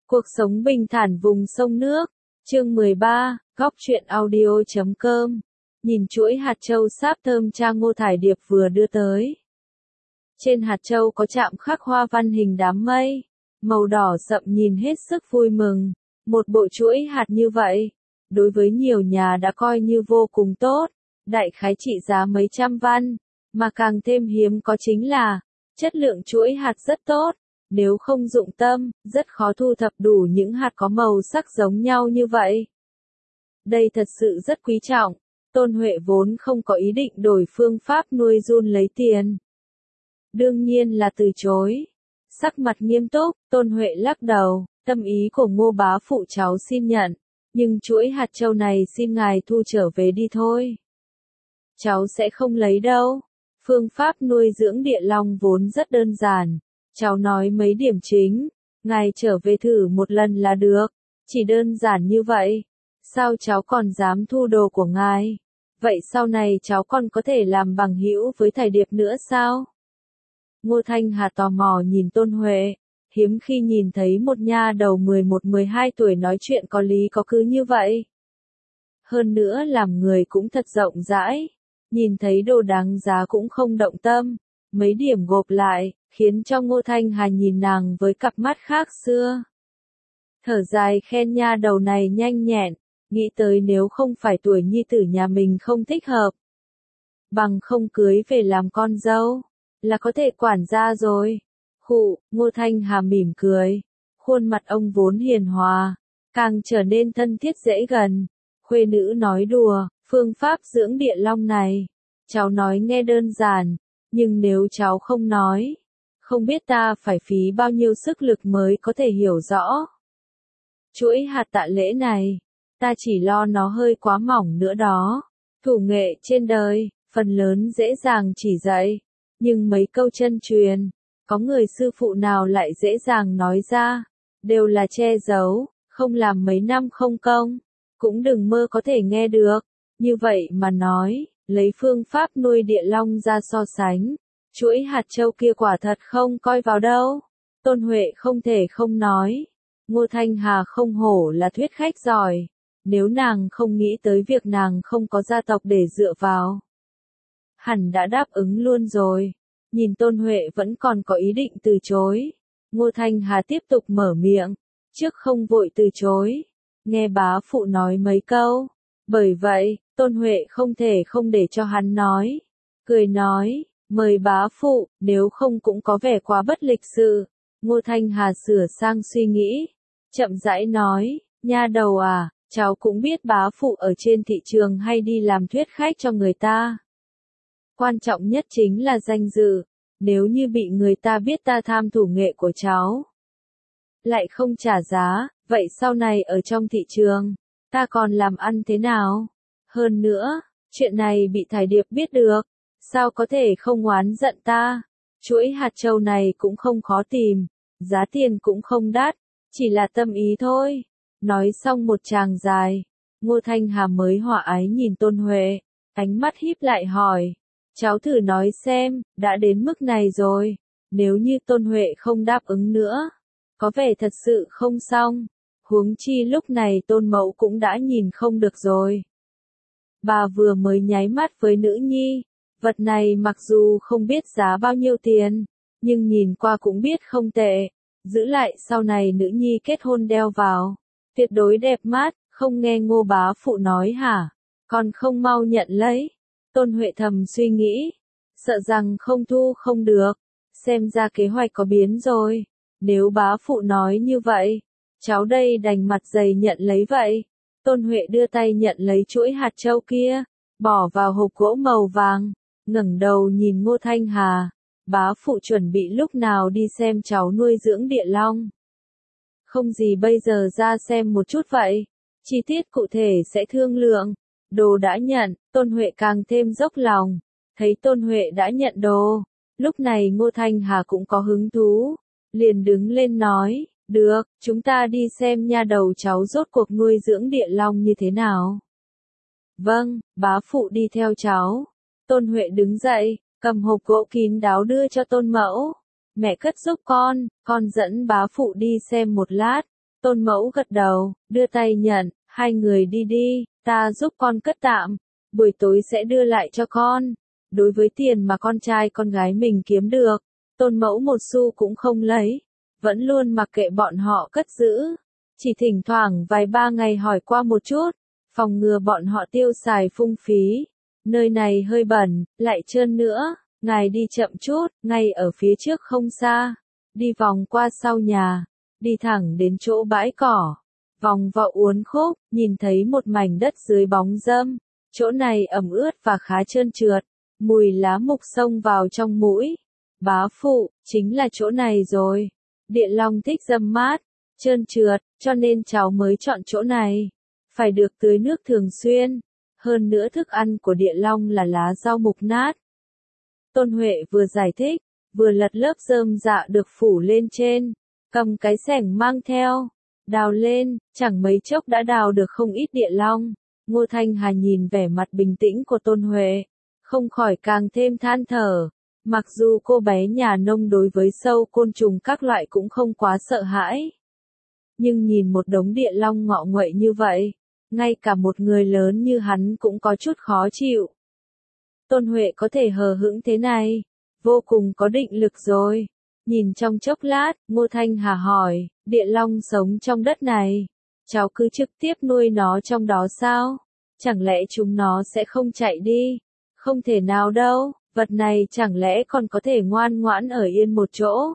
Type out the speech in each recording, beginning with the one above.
Cuộc sống bình thản vùng sông nước. Chương 13, góc truyện audio.com. Nhìn chuỗi hạt châu sáp thơm cha Ngô Thải Điệp vừa đưa tới. Trên hạt châu có chạm khắc hoa văn hình đám mây, màu đỏ sậm nhìn hết sức vui mừng. Một bộ chuỗi hạt như vậy, đối với nhiều nhà đã coi như vô cùng tốt, đại khái trị giá mấy trăm văn, mà càng thêm hiếm có chính là, chất lượng chuỗi hạt rất tốt. Nếu không dụng tâm, rất khó thu thập đủ những hạt có màu sắc giống nhau như vậy. Đây thật sự rất quý trọng. Tôn Huệ vốn không có ý định đổi phương pháp nuôi giun lấy tiền. Đương nhiên là từ chối. Sắc mặt nghiêm túc, Tôn Huệ lắc đầu, tâm ý của Ngô bá phụ cháu xin nhận, nhưng chuỗi hạt châu này xin ngài thu trở về đi thôi. Cháu sẽ không lấy đâu. Phương pháp nuôi dưỡng địa long vốn rất đơn giản. Cháu nói mấy điểm chính, ngài trở về thử một lần là được, chỉ đơn giản như vậy. Sao cháu còn dám thu đồ của ngài? Vậy sau này cháu còn có thể làm bằng hữu với Thải Điệp nữa sao? Ngô Thanh Hà tò mò nhìn Tôn Huệ, hiếm khi nhìn thấy một nha đầu 11-12 tuổi nói chuyện có lý có cứ như vậy. Hơn nữa làm người cũng thật rộng rãi, nhìn thấy đồ đáng giá cũng không động tâm, mấy điểm gộp lại, khiến cho Ngô Thanh Hà nhìn nàng với cặp mắt khác xưa. Thở dài khen nha đầu này nhanh nhẹn, nghĩ tới nếu không phải tuổi nhi tử nhà mình không thích hợp, bằng không cưới về làm con dâu, là có thể quản gia rồi. Khụ, Ngô Thanh Hà mỉm cười, khuôn mặt ông vốn hiền hòa, càng trở nên thân thiết dễ gần. Khuê nữ nói đùa, phương pháp dưỡng địa long này, cháu nói nghe đơn giản, nhưng nếu cháu không nói, không biết ta phải phí bao nhiêu sức lực mới có thể hiểu rõ. Chuỗi hạt tạ lễ này, ta chỉ lo nó hơi quá mỏng nữa đó. Thủ nghệ trên đời, phần lớn dễ dàng chỉ dạy, nhưng mấy câu chân truyền, có người sư phụ nào lại dễ dàng nói ra, đều là che giấu, không làm mấy năm không công, cũng đừng mơ có thể nghe được. Như vậy mà nói, lấy phương pháp nuôi địa long ra so sánh, chuỗi hạt châu kia quả thật không coi vào đâu. Tôn Huệ không thể không nói. Ngô Thanh Hà không hổ là thuyết khách giỏi. Nếu nàng không nghĩ tới việc nàng không có gia tộc để dựa vào, hẳn đã đáp ứng luôn rồi. Nhìn Tôn Huệ vẫn còn có ý định từ chối, Ngô Thanh Hà tiếp tục mở miệng, trước không vội từ chối, nghe bá phụ nói mấy câu. Bởi vậy, Tôn Huệ không thể không để cho hắn nói. Cười nói, mời bá phụ, nếu không cũng có vẻ quá bất lịch sự. Ngô Thanh Hà sửa sang suy nghĩ, chậm rãi nói, nha đầu à, cháu cũng biết bá phụ ở trên thị trường hay đi làm thuyết khách cho người ta. Quan trọng nhất chính là danh dự, nếu như bị người ta biết ta tham thủ nghệ của cháu, lại không trả giá, vậy sau này ở trong thị trường, ta còn làm ăn thế nào? Hơn nữa, chuyện này bị Thải Điệp biết được, sao có thể không oán giận ta? Chuỗi hạt châu này cũng không khó tìm, giá tiền cũng không đắt, chỉ là tâm ý thôi. Nói xong một tràng dài, Ngô Thanh Hà mới hòa ái nhìn Tôn Huệ, ánh mắt híp lại hỏi, cháu thử nói xem, đã đến mức này rồi, nếu như Tôn Huệ không đáp ứng nữa, có vẻ thật sự không xong, huống chi lúc này Tôn Mẫu cũng đã nhìn không được rồi. Bà vừa mới nháy mắt với nữ nhi, vật này mặc dù không biết giá bao nhiêu tiền, nhưng nhìn qua cũng biết không tệ, giữ lại sau này nữ nhi kết hôn đeo vào, tuyệt đối đẹp mắt. Không nghe Ngô bá phụ nói hả, còn không mau nhận lấy. Tôn Huệ thầm suy nghĩ, sợ rằng không thu không được, xem ra kế hoạch có biến rồi. Nếu bá phụ nói như vậy, cháu đây đành mặt dày nhận lấy vậy. Tôn Huệ đưa tay nhận lấy chuỗi hạt châu kia, bỏ vào hộp gỗ màu vàng, ngẩng đầu nhìn Ngô Thanh Hà, bá phụ chuẩn bị lúc nào đi xem cháu nuôi dưỡng địa long? Không gì bây giờ ra xem một chút vậy, chi tiết cụ thể sẽ thương lượng. Đồ đã nhận, Tôn Huệ càng thêm dốc lòng, thấy Tôn Huệ đã nhận đồ, lúc này Ngô Thanh Hà cũng có hứng thú, liền đứng lên nói, được, chúng ta đi xem nha đầu cháu rốt cuộc nuôi dưỡng địa long như thế nào. Vâng, bá phụ đi theo cháu. Tôn Huệ đứng dậy, cầm hộp gỗ kín đáo đưa cho Tôn Mẫu. Mẹ cất giúp con dẫn bá phụ đi xem một lát. Tôn mẫu gật đầu, đưa tay nhận, hai người đi đi, ta giúp con cất tạm, buổi tối sẽ đưa lại cho con. Đối với tiền mà con trai con gái mình kiếm được, tôn mẫu một xu cũng không lấy, vẫn luôn mặc kệ bọn họ cất giữ. Chỉ thỉnh thoảng vài ba ngày hỏi qua một chút, phòng ngừa bọn họ tiêu xài phung phí. Nơi này hơi bẩn, lại trơn nữa, ngài đi chậm chút, ngay ở phía trước không xa. Đi vòng qua sau nhà, đi thẳng đến chỗ bãi cỏ, vòng vào uốn khúc, nhìn thấy một mảnh đất dưới bóng râm. Chỗ này ẩm ướt và khá trơn trượt, mùi lá mục xông vào trong mũi. Bá phụ, chính là chỗ này rồi. Địa Long thích râm mát, trơn trượt, cho nên cháu mới chọn chỗ này. Phải được tưới nước thường xuyên. Hơn nữa thức ăn của Địa Long là lá rau mục nát. Tôn Huệ vừa giải thích, vừa lật lớp rơm rạ được phủ lên trên, cầm cái xẻng mang theo, đào lên, chẳng mấy chốc đã đào được không ít địa long. Ngô Thanh Hà nhìn vẻ mặt bình tĩnh của Tôn Huệ, không khỏi càng thêm than thở. Mặc dù cô bé nhà nông đối với sâu côn trùng các loại cũng không quá sợ hãi, nhưng nhìn một đống địa long ngọ nguậy như vậy, ngay cả một người lớn như hắn cũng có chút khó chịu. Tôn Huệ có thể hờ hững thế này, vô cùng có định lực rồi. Nhìn trong chốc lát, Ngô Thanh Hà hỏi, địa long sống trong đất này, cháu cứ trực tiếp nuôi nó trong đó sao? Chẳng lẽ chúng nó sẽ không chạy đi? Không thể nào đâu, vật này chẳng lẽ còn có thể ngoan ngoãn ở yên một chỗ?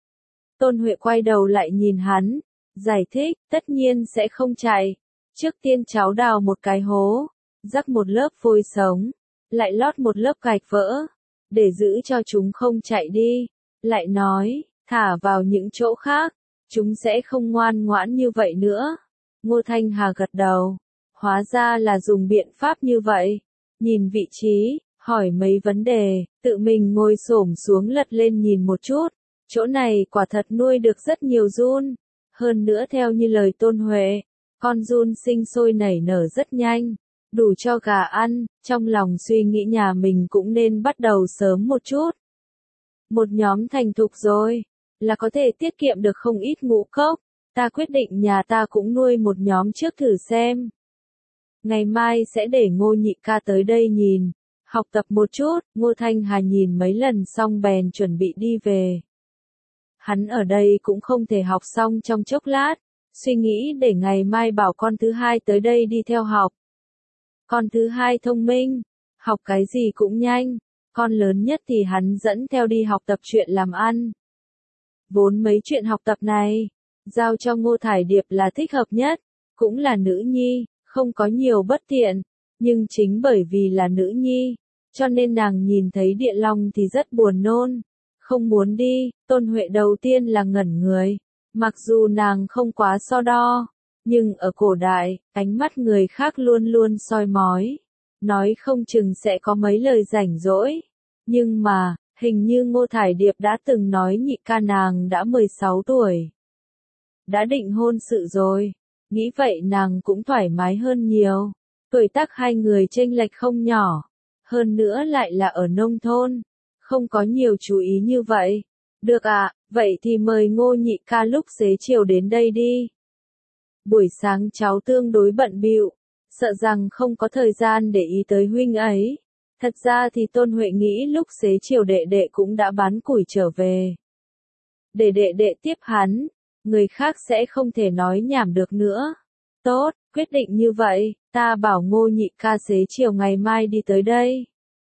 Tôn Huệ quay đầu lại nhìn hắn, giải thích, tất nhiên sẽ không chạy. Trước tiên cháu đào một cái hố, rắc một lớp vôi sống, lại lót một lớp gạch vỡ, để giữ cho chúng không chạy đi. Lại nói, thả vào những chỗ khác, chúng sẽ không ngoan ngoãn như vậy nữa. Ngô Thanh Hà gật đầu, hóa ra là dùng biện pháp như vậy. Nhìn vị trí, hỏi mấy vấn đề, tự mình ngồi xổm xuống lật lên nhìn một chút. Chỗ này quả thật nuôi được rất nhiều giun. Hơn nữa theo như lời Tôn Huệ, con giun sinh sôi nảy nở rất nhanh, đủ cho gà ăn. Trong lòng suy nghĩ nhà mình cũng nên bắt đầu sớm một chút. Một nhóm thành thục rồi, là có thể tiết kiệm được không ít ngũ cốc. Ta quyết định nhà ta cũng nuôi một nhóm trước thử xem. Ngày mai sẽ để Ngô nhị ca tới đây nhìn, học tập một chút. Ngô Thanh Hà nhìn mấy lần xong bèn chuẩn bị đi về. Hắn ở đây cũng không thể học xong trong chốc lát, suy nghĩ để ngày mai bảo con thứ hai tới đây đi theo học. Con thứ hai thông minh, học cái gì cũng nhanh, con lớn nhất thì hắn dẫn theo đi học tập chuyện làm ăn. Vốn mấy chuyện học tập này, giao cho Ngô Thải Điệp là thích hợp nhất, cũng là nữ nhi, không có nhiều bất tiện, nhưng chính bởi vì là nữ nhi, cho nên nàng nhìn thấy địa long thì rất buồn nôn, không muốn đi. Tôn Huệ đầu tiên là ngẩn người, mặc dù nàng không quá so đo, nhưng ở cổ đại, ánh mắt người khác luôn luôn soi mói, nói không chừng sẽ có mấy lời rảnh rỗi. Nhưng mà, hình như Ngô Thải Điệp đã từng nói nhị ca nàng đã 16 tuổi. Đã định hôn sự rồi, nghĩ vậy nàng cũng thoải mái hơn nhiều. Tuổi tác hai người chênh lệch không nhỏ, hơn nữa lại là ở nông thôn, không có nhiều chú ý như vậy. Được ạ, vậy thì mời Ngô nhị ca lúc xế chiều đến đây đi. Buổi sáng cháu tương đối bận bịu, sợ rằng không có thời gian để ý tới huynh ấy. Thật ra thì Tôn Huệ nghĩ lúc xế chiều đệ đệ cũng đã bán củi trở về. Để đệ đệ tiếp hắn, người khác sẽ không thể nói nhảm được nữa. Tốt, quyết định như vậy, ta bảo Ngô nhị ca xế chiều ngày mai đi tới đây.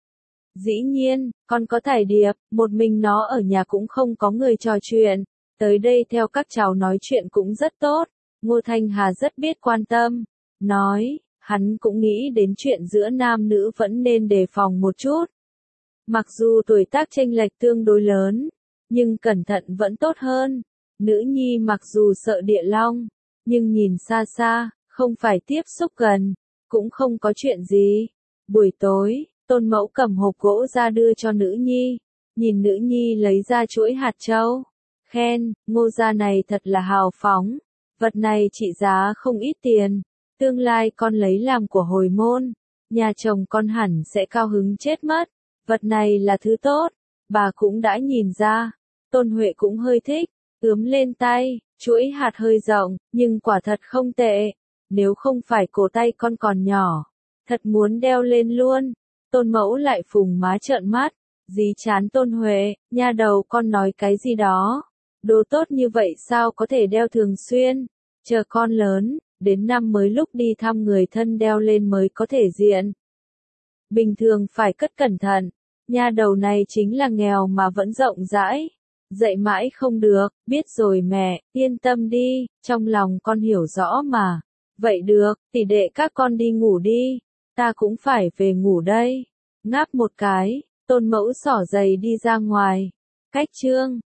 Dĩ nhiên, con có Thải Điệp, một mình nó ở nhà cũng không có người trò chuyện, tới đây theo các cháu nói chuyện cũng rất tốt. Ngô Thanh Hà rất biết quan tâm, nói, hắn cũng nghĩ đến chuyện giữa nam nữ vẫn nên đề phòng một chút. Mặc dù tuổi tác chênh lệch tương đối lớn, nhưng cẩn thận vẫn tốt hơn. Nữ nhi mặc dù sợ địa long, nhưng nhìn xa xa, không phải tiếp xúc gần, cũng không có chuyện gì. Buổi tối, Tôn Mẫu cầm hộp gỗ ra đưa cho nữ nhi, nhìn nữ nhi lấy ra chuỗi hạt châu, khen, Ngô gia này thật là hào phóng, vật này trị giá không ít tiền, tương lai con lấy làm của hồi môn, nhà chồng con hẳn sẽ cao hứng chết mất, vật này là thứ tốt, bà cũng đã nhìn ra. Tôn Huệ cũng hơi thích, ướm lên tay, Chuỗi hạt hơi rộng, nhưng quả thật không tệ. Nếu không phải cổ tay con còn nhỏ, thật muốn đeo lên luôn. Tôn Mẫu lại phùng má trợn mắt, dí chán Tôn Huệ, nha đầu con nói cái gì đó. Đồ tốt như vậy sao có thể đeo thường xuyên, chờ con lớn, đến năm mới lúc đi thăm người thân đeo lên mới có thể diện. Bình thường phải cất cẩn thận, nha đầu này chính là nghèo mà vẫn rộng rãi. Dạy mãi không được, biết rồi mẹ, yên tâm đi, trong lòng con hiểu rõ mà. Vậy được, tỷ đệ các con đi ngủ đi, ta cũng phải về ngủ đây. Ngáp một cái, Tôn Mẫu xỏ giày đi ra ngoài. Cách chương